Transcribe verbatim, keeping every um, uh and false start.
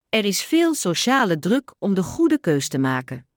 Er is veel sociale druk om de goede keus te maken.